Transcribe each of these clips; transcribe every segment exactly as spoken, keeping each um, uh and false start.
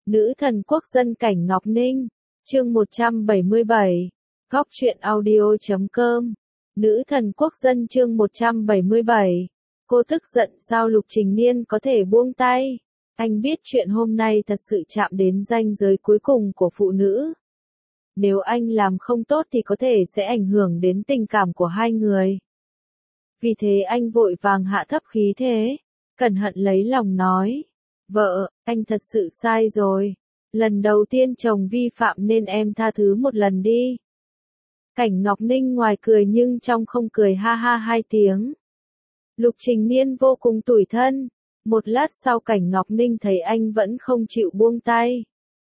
Nữ thần quốc dân Cảnh Ngọc Ninh, chương một trăm bảy mươi bảy, góc truyện audio chấm com. Nữ thần quốc dân chương một trăm bảy mươi bảy. Cô tức giận sao Lục Trình Niên có thể buông tay? Anh biết chuyện hôm nay thật sự chạm đến ranh giới cuối cùng của phụ nữ. Nếu anh làm không tốt thì có thể sẽ ảnh hưởng đến tình cảm của hai người. Vì thế anh vội vàng hạ thấp khí thế, cẩn thận lấy lòng nói. Vợ, anh thật sự sai rồi. Lần đầu tiên chồng vi phạm nên em tha thứ một lần đi. Cảnh Ngọc Ninh ngoài cười nhưng trong không cười ha ha hai tiếng. Lục Trình Niên vô cùng tủi thân. Một lát sau Cảnh Ngọc Ninh thấy anh vẫn không chịu buông tay.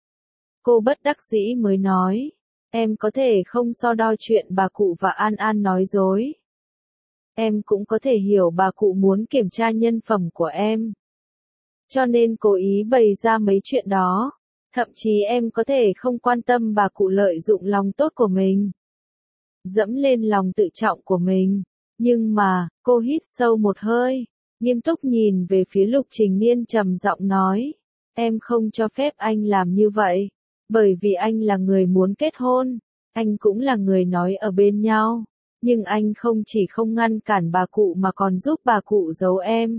Cô bất đắc dĩ mới nói. Em có thể không so đo chuyện bà cụ và An An nói dối. Em cũng có thể hiểu bà cụ muốn kiểm tra nhân phẩm của em. Cho nên cố ý bày ra mấy chuyện đó. Thậm chí em có thể không quan tâm bà cụ lợi dụng lòng tốt của mình. Dẫm lên lòng tự trọng của mình. Nhưng mà, cô hít sâu một hơi. Nghiêm túc nhìn về phía Lục Trình Niên trầm giọng nói. Em không cho phép anh làm như vậy. Bởi vì anh là người muốn kết hôn. Anh cũng là người nói ở bên nhau. Nhưng anh không chỉ không ngăn cản bà cụ mà còn giúp bà cụ giấu em.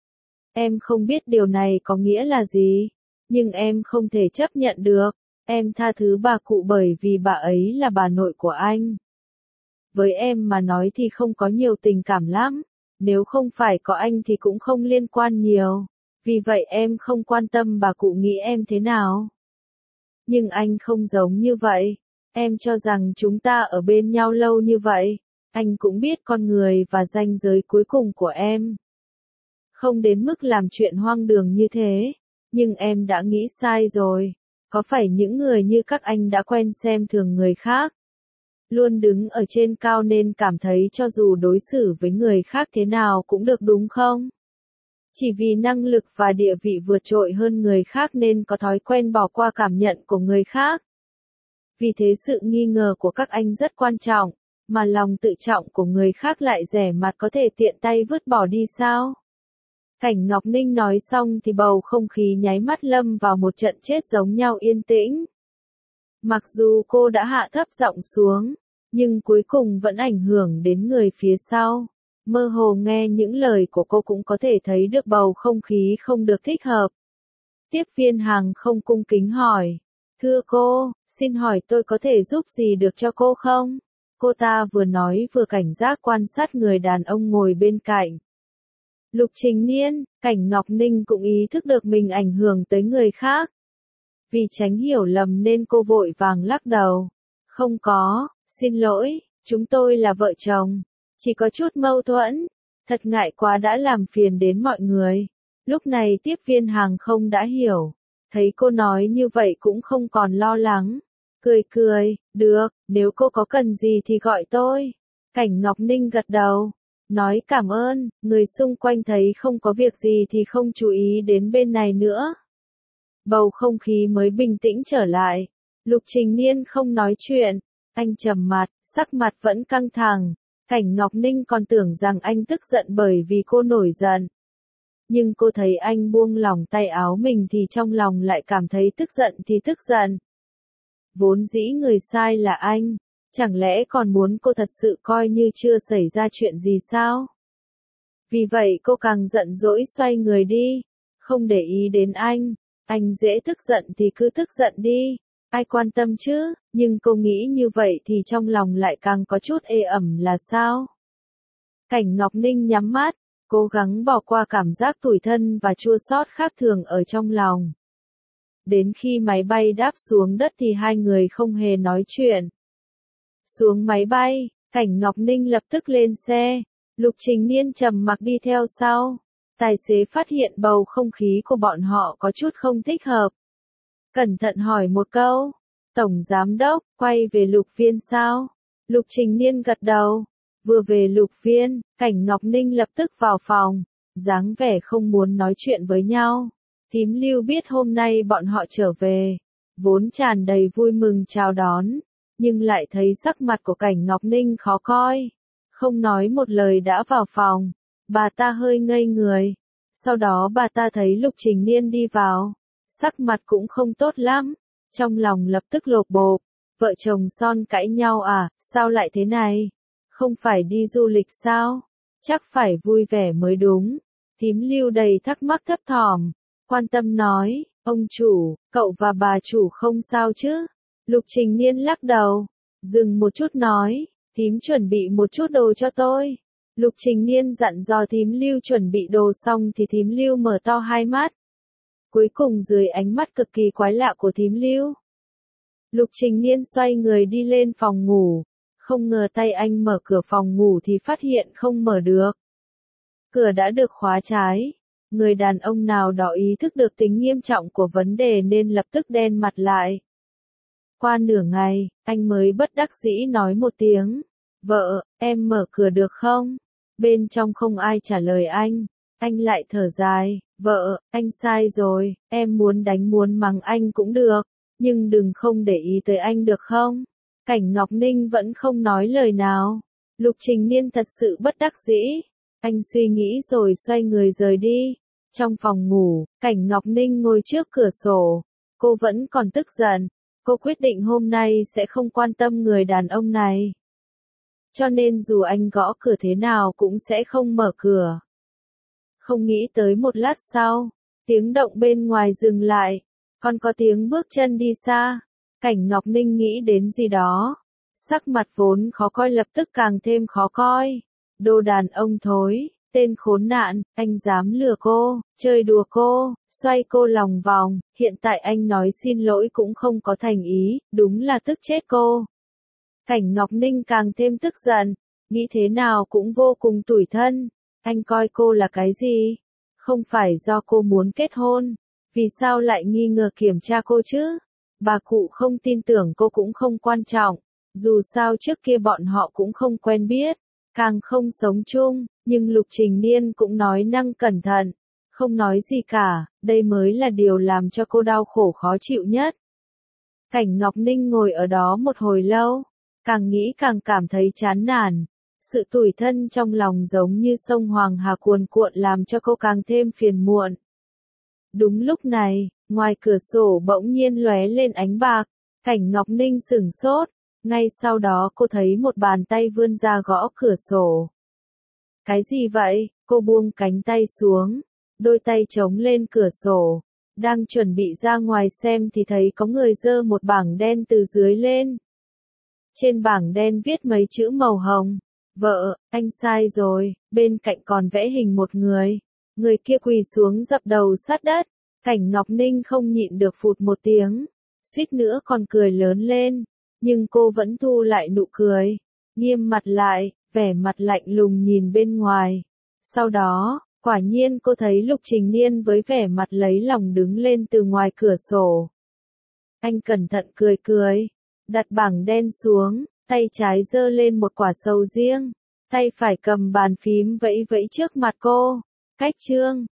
Em không biết điều này có nghĩa là gì. Nhưng em không thể chấp nhận được. Em tha thứ bà cụ bởi vì bà ấy là bà nội của anh. Với em mà nói thì không có nhiều tình cảm lắm. Nếu không phải có anh thì cũng không liên quan nhiều. Vì vậy em không quan tâm bà cụ nghĩ em thế nào. Nhưng anh không giống như vậy. Em cho rằng chúng ta ở bên nhau lâu như vậy. Anh cũng biết con người và ranh giới cuối cùng của em. Không đến mức làm chuyện hoang đường như thế. Nhưng em đã nghĩ sai rồi. Có phải những người như các anh đã quen xem thường người khác? Luôn đứng ở trên cao nên cảm thấy cho dù đối xử với người khác thế nào cũng được đúng không? Chỉ vì năng lực và địa vị vượt trội hơn người khác nên có thói quen bỏ qua cảm nhận của người khác. Vì thế sự nghi ngờ của các anh rất quan trọng, mà lòng tự trọng của người khác lại rẻ mạt có thể tiện tay vứt bỏ đi sao? Cảnh Ngọc Ninh nói xong thì bầu không khí nháy mắt lâm vào một trận chết giống nhau yên tĩnh. Mặc dù cô đã hạ thấp giọng xuống, nhưng cuối cùng vẫn ảnh hưởng đến người phía sau. Mơ hồ nghe những lời của cô cũng có thể thấy được bầu không khí không được thích hợp. Tiếp viên hàng không cung kính hỏi. Thưa cô, xin hỏi tôi có thể giúp gì được cho cô không? Cô ta vừa nói vừa cảnh giác quan sát người đàn ông ngồi bên cạnh. Lục Trình Niên, Cảnh Ngọc Ninh cũng ý thức được mình ảnh hưởng tới người khác. Vì tránh hiểu lầm nên cô vội vàng lắc đầu. Không có, xin lỗi, chúng tôi là vợ chồng. Chỉ có chút mâu thuẫn. Thật ngại quá đã làm phiền đến mọi người. Lúc này tiếp viên hàng không đã hiểu. Thấy cô nói như vậy cũng không còn lo lắng. Cười cười, được, nếu cô có cần gì thì gọi tôi. Cảnh Ngọc Ninh gật đầu. Nói cảm ơn, người xung quanh thấy không có việc gì thì không chú ý đến bên này nữa. Bầu không khí mới bình tĩnh trở lại. Lục Trình Niên không nói chuyện. Anh trầm mặt, sắc mặt vẫn căng thẳng. Cảnh Ngọc Ninh còn tưởng rằng anh tức giận bởi vì cô nổi giận. Nhưng cô thấy anh buông lỏng tay áo mình thì trong lòng lại cảm thấy tức giận thì tức giận. Vốn dĩ người sai là anh. Chẳng lẽ còn muốn cô thật sự coi như chưa xảy ra chuyện gì sao? Vì vậy cô càng giận dỗi xoay người đi. Không để ý đến anh. Anh dễ tức giận thì cứ tức giận đi. Ai quan tâm chứ, nhưng cô nghĩ như vậy thì trong lòng lại càng có chút ê ẩm là sao? Cảnh Ngọc Ninh nhắm mắt, cố gắng bỏ qua cảm giác tủi thân và chua xót khác thường ở trong lòng. Đến khi máy bay đáp xuống đất thì hai người không hề nói chuyện. Xuống máy bay, Cảnh Ngọc Ninh lập tức lên xe. Lục Trình Niên trầm mặc đi theo sau. Tài xế phát hiện bầu không khí của bọn họ có chút không thích hợp. Cẩn thận hỏi một câu. Tổng giám đốc, quay về Lục Viên sao? Lục Trình Niên gật đầu. Vừa về Lục Viên, Cảnh Ngọc Ninh lập tức vào phòng. Dáng vẻ không muốn nói chuyện với nhau. Thím Lưu biết hôm nay bọn họ trở về. Vốn tràn đầy vui mừng chào đón. Nhưng lại thấy sắc mặt của Cảnh Ngọc Ninh khó coi. Không nói một lời đã vào phòng. Bà ta hơi ngây người. Sau đó bà ta thấy Lục Trình Niên đi vào. sắc mặt cũng không tốt lắm, trong lòng lập tức lộp bộp, vợ chồng Son cãi nhau à, sao lại thế này? Không phải đi du lịch sao? Chắc phải vui vẻ mới đúng. Thím Lưu đầy thắc mắc thấp thỏm, quan tâm nói, ông chủ, cậu và bà chủ không sao chứ? Lục Trình Niên lắc đầu, dừng một chút nói, thím chuẩn bị một chút đồ cho tôi. Lục Trình Niên dặn dò thím Lưu chuẩn bị đồ xong thì thím Lưu mở to hai mắt. Cuối cùng dưới ánh mắt cực kỳ quái lạ của thím Lưu, Lục Trình Niên xoay người đi lên phòng ngủ, không ngờ tay anh mở cửa phòng ngủ thì phát hiện không mở được. Cửa đã được khóa trái, người đàn ông nào đó ý thức được tính nghiêm trọng của vấn đề nên lập tức đen mặt lại. Qua nửa ngày, anh mới bất đắc dĩ nói một tiếng, vợ, em mở cửa được không? Bên trong không ai trả lời anh, anh lại thở dài, vợ, anh sai rồi, em muốn đánh muốn mắng anh cũng được, nhưng đừng không để ý tới anh được không? Cảnh Ngọc Ninh vẫn không nói lời nào. Lục Trình Niên thật sự bất đắc dĩ. Anh suy nghĩ rồi xoay người rời đi. Trong phòng ngủ, Cảnh Ngọc Ninh ngồi trước cửa sổ. Cô vẫn còn tức giận. Cô quyết định hôm nay sẽ không quan tâm người đàn ông này. Cho nên dù anh gõ cửa thế nào cũng sẽ không mở cửa. Không nghĩ tới một lát sau, tiếng động bên ngoài dừng lại. Còn có tiếng bước chân đi xa. Cảnh Ngọc Ninh nghĩ đến gì đó. Sắc mặt vốn khó coi lập tức càng thêm khó coi. Đồ đàn ông thối, tên khốn nạn, anh dám lừa cô, chơi đùa cô, xoay cô lòng vòng, hiện tại anh nói xin lỗi cũng không có thành ý, đúng là tức chết cô. Cảnh Ngọc Ninh càng thêm tức giận, nghĩ thế nào cũng vô cùng tủi thân. Anh coi cô là cái gì? Không phải do cô muốn kết hôn, vì sao lại nghi ngờ kiểm tra cô chứ? Bà cụ không tin tưởng cô cũng không quan trọng, dù sao trước kia bọn họ cũng không quen biết, càng không sống chung, nhưng Lục Trình Niên cũng nói năng cẩn thận, không nói gì cả, đây mới là điều làm cho cô đau khổ khó chịu nhất. Cảnh Ngọc Ninh ngồi ở đó một hồi lâu, càng nghĩ càng cảm thấy chán nản, sự tủi thân trong lòng giống như sông Hoàng Hà cuồn cuộn làm cho cô càng thêm phiền muộn. Đúng lúc này, ngoài cửa sổ bỗng nhiên lóe lên ánh bạc, Cảnh Ngọc Ninh sửng sốt, ngay sau đó cô thấy một bàn tay vươn ra gõ cửa sổ. Cái gì vậy? Cô buông cánh tay xuống, đôi tay chống lên cửa sổ, đang chuẩn bị ra ngoài xem thì thấy có người giơ một bảng đen từ dưới lên. Trên bảng đen viết mấy chữ màu hồng, vợ, anh sai rồi, bên cạnh còn vẽ hình một người. Người kia quỳ xuống dập đầu sát đất. Cảnh Ngọc Ninh không nhịn được phụt một tiếng, suýt nữa còn cười lớn lên, nhưng cô vẫn thu lại nụ cười, nghiêm mặt lại, vẻ mặt lạnh lùng nhìn bên ngoài. Sau đó, quả nhiên cô thấy Lục Trình Niên với vẻ mặt lấy lòng đứng lên từ ngoài cửa sổ. Anh cẩn thận cười cười, đặt bảng đen xuống, tay trái giơ lên một quả sầu riêng, tay phải cầm bàn phím vẫy vẫy trước mặt cô. Cách chương